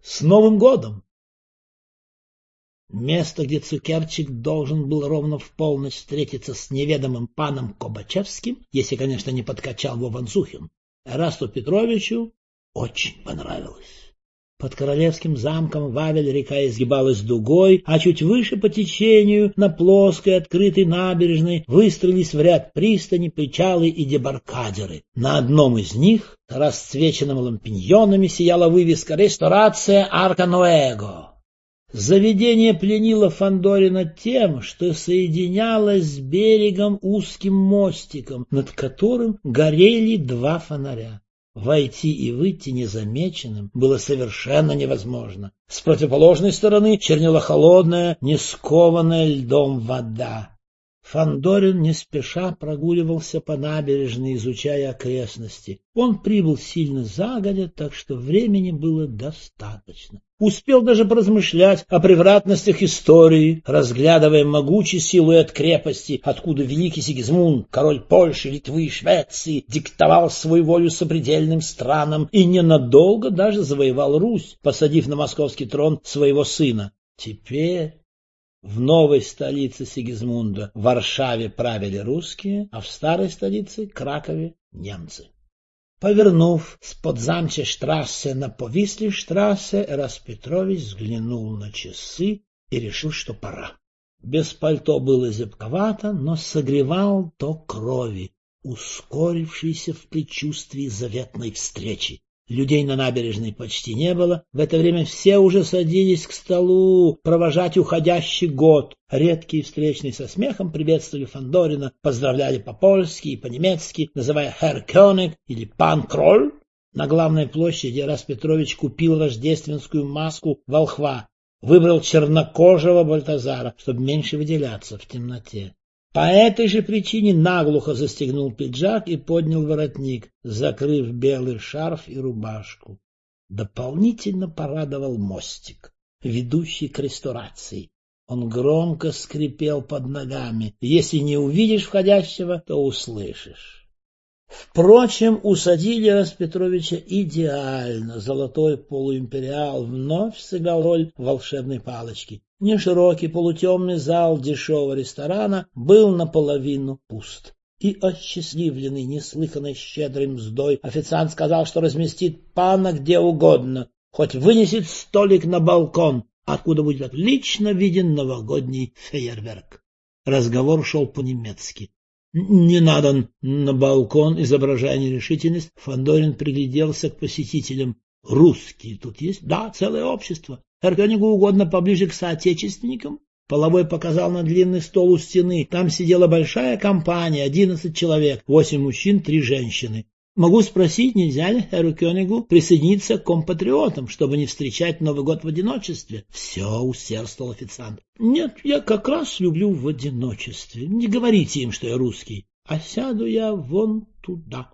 С Новым годом! Место, где Цукерчик должен был ровно в полночь встретиться с неведомым паном Кобачевским, если, конечно, не подкачал Вован Зухин, Эрасту Петровичу очень понравилось. Под Королевским замком Вавель река изгибалась дугой, а чуть выше по течению, на плоской открытой набережной, выстроились в ряд пристани, причалы и дебаркадеры. На одном из них, расцвеченным лампиньонами, сияла вывеска «Ресторация Арка Ноэго». Заведение пленило Фандорина тем, что соединялось с берегом узким мостиком, над которым горели два фонаря. Войти и выйти незамеченным было совершенно невозможно. С противоположной стороны чернела холодная, не скованная льдом вода. Фандорин не спеша прогуливался по набережной, изучая окрестности. Он прибыл сильно загодя, так что времени было достаточно. Успел даже поразмышлять о превратностях истории, разглядывая могучий силуэт крепости, откуда великий Сигизмунд, король Польши, Литвы и Швеции, диктовал свою волю сопредельным странам и ненадолго даже завоевал Русь, посадив на московский трон своего сына. Теперь в новой столице Сигизмунда, Варшаве, правили русские, а в старой столице, Кракове, немцы. Повернув с Подзамче-штрассе на Повисли-штрассе, Эраст Петрович взглянул на часы и решил, что пора. Без пальто было зябковато, но согревал ток крови, ускорившийся в предчувствии заветной встречи. Людей на набережной почти не было. В это время все уже садились к столу провожать уходящий год. Редкие встречные со смехом приветствовали Фандорина, поздравляли по-польски и по-немецки, называя «Herr König» или «Пан Кроль». На главной площади Эраст Петрович купил рождественскую маску волхва, выбрал чернокожего Бальтазара, чтобы меньше выделяться в темноте. По этой же причине наглухо застегнул пиджак и поднял воротник, закрыв белый шарф и рубашку. Дополнительно порадовал мостик, ведущий к ресторации. Он громко скрипел под ногами. Если не увидишь входящего, то услышишь. Впрочем, усадили Эраста Петровича идеально. Золотой полуимпериал вновь сыграл роль волшебной палочки. Неширокий полутемный зал дешевого ресторана был наполовину пуст. И осчастливленный неслыханной щедрой мздой официант сказал, что разместит пана где угодно, хоть вынесет столик на балкон, откуда будет отлично виден новогодний фейерверк. Разговор шел по-немецки. «Не надо на балкон», изображая нерешительность, Фандорин пригляделся к посетителям. «Русские тут есть?» «Да, целое общество. Эркёнигу угодно поближе к соотечественникам». Половой показал на длинный стол у стены. Там сидела большая компания, 11 человек, 8 мужчин, 3 женщины. «Могу спросить, нельзя ли Эркёнигу присоединиться к компатриотам, чтобы не встречать Новый год в одиночестве?» «Все», — усердствовал официант. «Нет, я как раз люблю в одиночестве. Не говорите им, что я русский, а сяду я вон туда».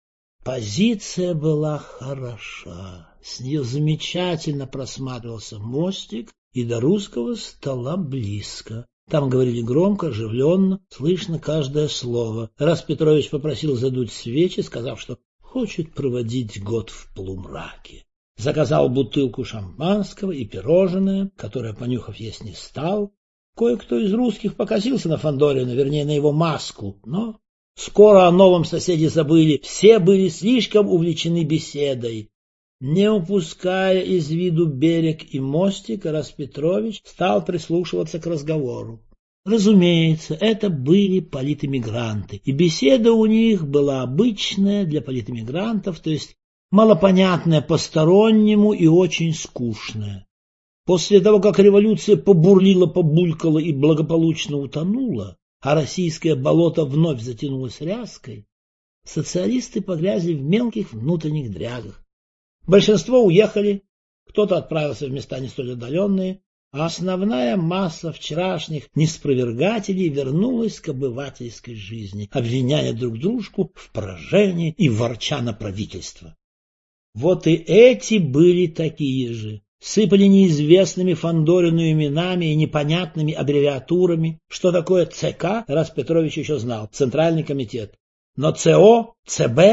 Позиция была хороша. С нее замечательно просматривался мостик, и до русского стола близко. Там говорили громко, оживленно, слышно каждое слово. Эраст Петрович попросил задуть свечи, сказав, что хочет проводить год в полумраке. Заказал бутылку шампанского и пирожное, которое, понюхав, есть не стал. Кое-кто из русских покосился на Фандорина, вернее, на его маску, но скоро о новом соседе забыли. Все были слишком увлечены беседой. Не упуская из виду берег и мостик, Эраст Петрович стал прислушиваться к разговору. Разумеется, это были политэмигранты, и беседа у них была обычная для политэмигрантов, то есть малопонятная постороннему и очень скучная. После того, как революция побурлила, побулькала и благополучно утонула, а российское болото вновь затянулось ряской, социалисты погрязли в мелких внутренних дрязгах. Большинство уехали, кто-то отправился в места не столь отдаленные, а основная масса вчерашних неспровергателей вернулась к обывательской жизни, обвиняя друг дружку в поражении и ворча на правительство. Вот и эти были такие же. Сыпали неизвестными Фандорину именами и непонятными аббревиатурами. Что такое ЦК, Эраст Петрович еще знал, Центральный комитет. Но ЦО, ЦБ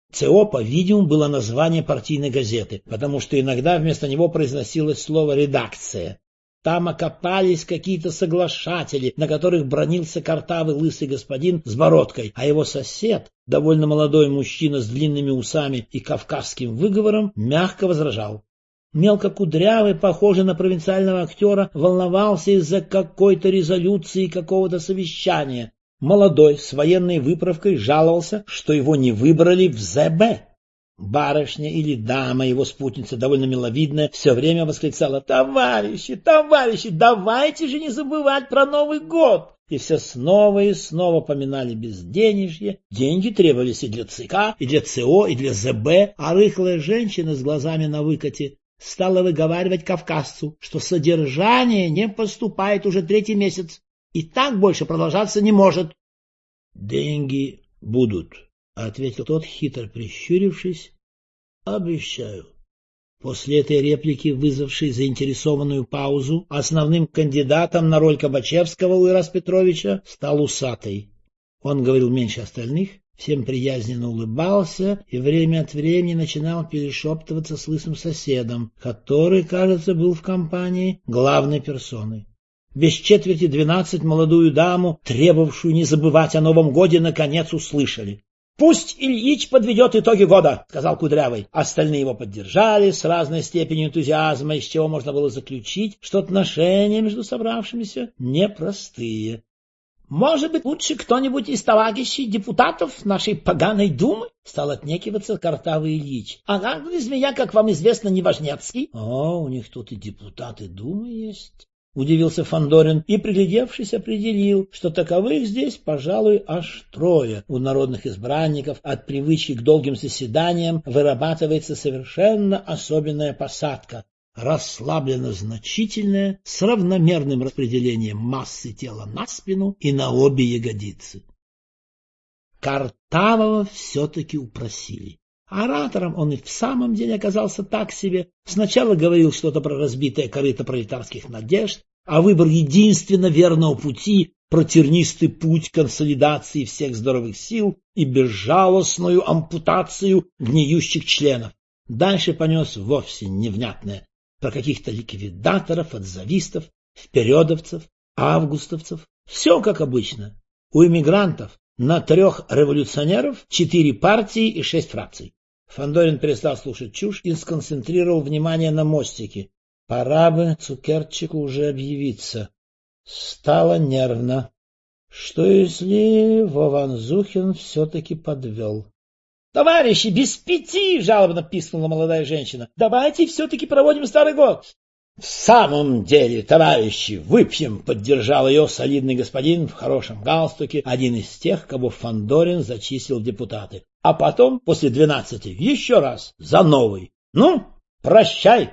ЦО, по-видимому, было название партийной газеты, потому что иногда вместо него произносилось слово «редакция». Там окопались какие-то соглашатели, на которых бранился картавый лысый господин с бородкой, а его сосед, довольно молодой мужчина с длинными усами и кавказским выговором, мягко возражал. Мелкокудрявый, похожий на провинциального актера, волновался из-за какой-то резолюции какого-то совещания. Молодой, с военной выправкой, жаловался, что его не выбрали в ЗБ. Барышня или дама, его спутница, довольно миловидная, все время восклицала: «Товарищи, товарищи, давайте же не забывать про Новый год!» И все снова и снова поминали безденежье. Деньги требовались и для ЦК, и для ЦО, и для ЗБ, а рыхлая женщина с глазами на выкате стала выговаривать кавказцу, что содержание не поступает уже 3-й месяц, и так больше продолжаться не может. «Деньги будут», — ответил тот, хитро прищурившись. «Обещаю». После этой реплики, вызвавшей заинтересованную паузу, основным кандидатом на роль Кобачевского у Ираса Петровича стал усатый. Он говорил меньше остальных, всем приязненно улыбался и время от времени начинал перешептываться с лысым соседом, который, кажется, был в компании главной персоной. Без 11:45 молодую даму, требовавшую не забывать о Новом годе, наконец услышали. «Пусть Ильич подведет итоги года», — сказал Кудрявый. Остальные его поддержали с разной степенью энтузиазма, из чего можно было заключить, что отношения между собравшимися непростые. «Может быть, лучше кто-нибудь из товарищей депутатов нашей поганой думы?» — стал отнекиваться картавый Ильич. «А без меня, как вам известно, Неважнецкий». У них тут и депутаты думы есть». — удивился Фандорин и, приглядевшись, определил, что таковых здесь, пожалуй, аж 3. У народных избранников от привычки к долгим заседаниям вырабатывается совершенно особенная посадка, расслабленно значительная, с равномерным распределением массы тела на спину и на обе ягодицы. Картавого все-таки упросили. Оратором он и в самом деле оказался так себе. Сначала говорил что-то про разбитое корыто пролетарских надежд, а выбор единственно верного пути, про тернистый путь консолидации всех здоровых сил и безжалостную ампутацию гниющих членов. Дальше понес вовсе невнятное, про каких-то ликвидаторов, отзавистов, впередовцев, августовцев. Все как обычно. У эмигрантов на 3 революционеров 4 партии и 6 фракций. Фандорин перестал слушать чушь и сконцентрировал внимание на мостике. Пора бы Цукерчику уже объявиться. Стало нервно. Что если Вованзухин все-таки подвел? — Товарищи, без 5! — жалобно пискнула молодая женщина. — Давайте все-таки проводим Старый год. — В самом деле, товарищи, выпьем! — поддержал ее солидный господин в хорошем галстуке, один из тех, кого Фандорин зачислил в депутаты. А потом, после 12, еще раз, за новый. Ну, прощай,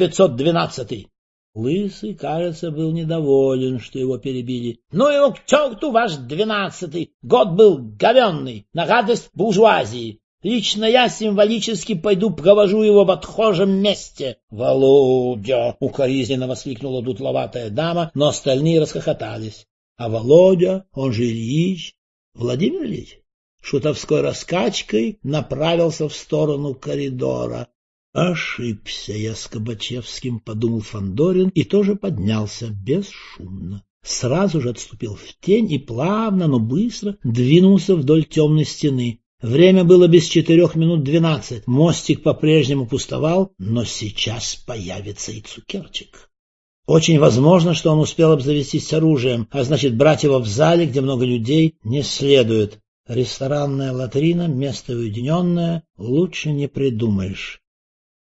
912-й. Лысый, кажется, был недоволен, что его перебили. — Ну его к черту, ваш 12-й! Год был говенный, на радость буржуазии. Лично я символически пойду провожу его в отхожем месте. — Володя! — укоризненно воскликнула дутловатая дама, но остальные расхохотались. А Володя, он же Ильич, Владимир Ильич, шутовской раскачкой направился в сторону коридора. «Ошибся я с Кобачевским», — подумал Фандорин и тоже поднялся бесшумно. Сразу же отступил в тень и плавно, но быстро двинулся вдоль темной стены. Время было без 4:12. Мостик по-прежнему пустовал, но сейчас появится и Цукерчик. Очень возможно, что он успел обзавестись оружием, а значит, брать его в зале, где много людей, не следует. Ресторанная латрина, место уединенное, лучше не придумаешь.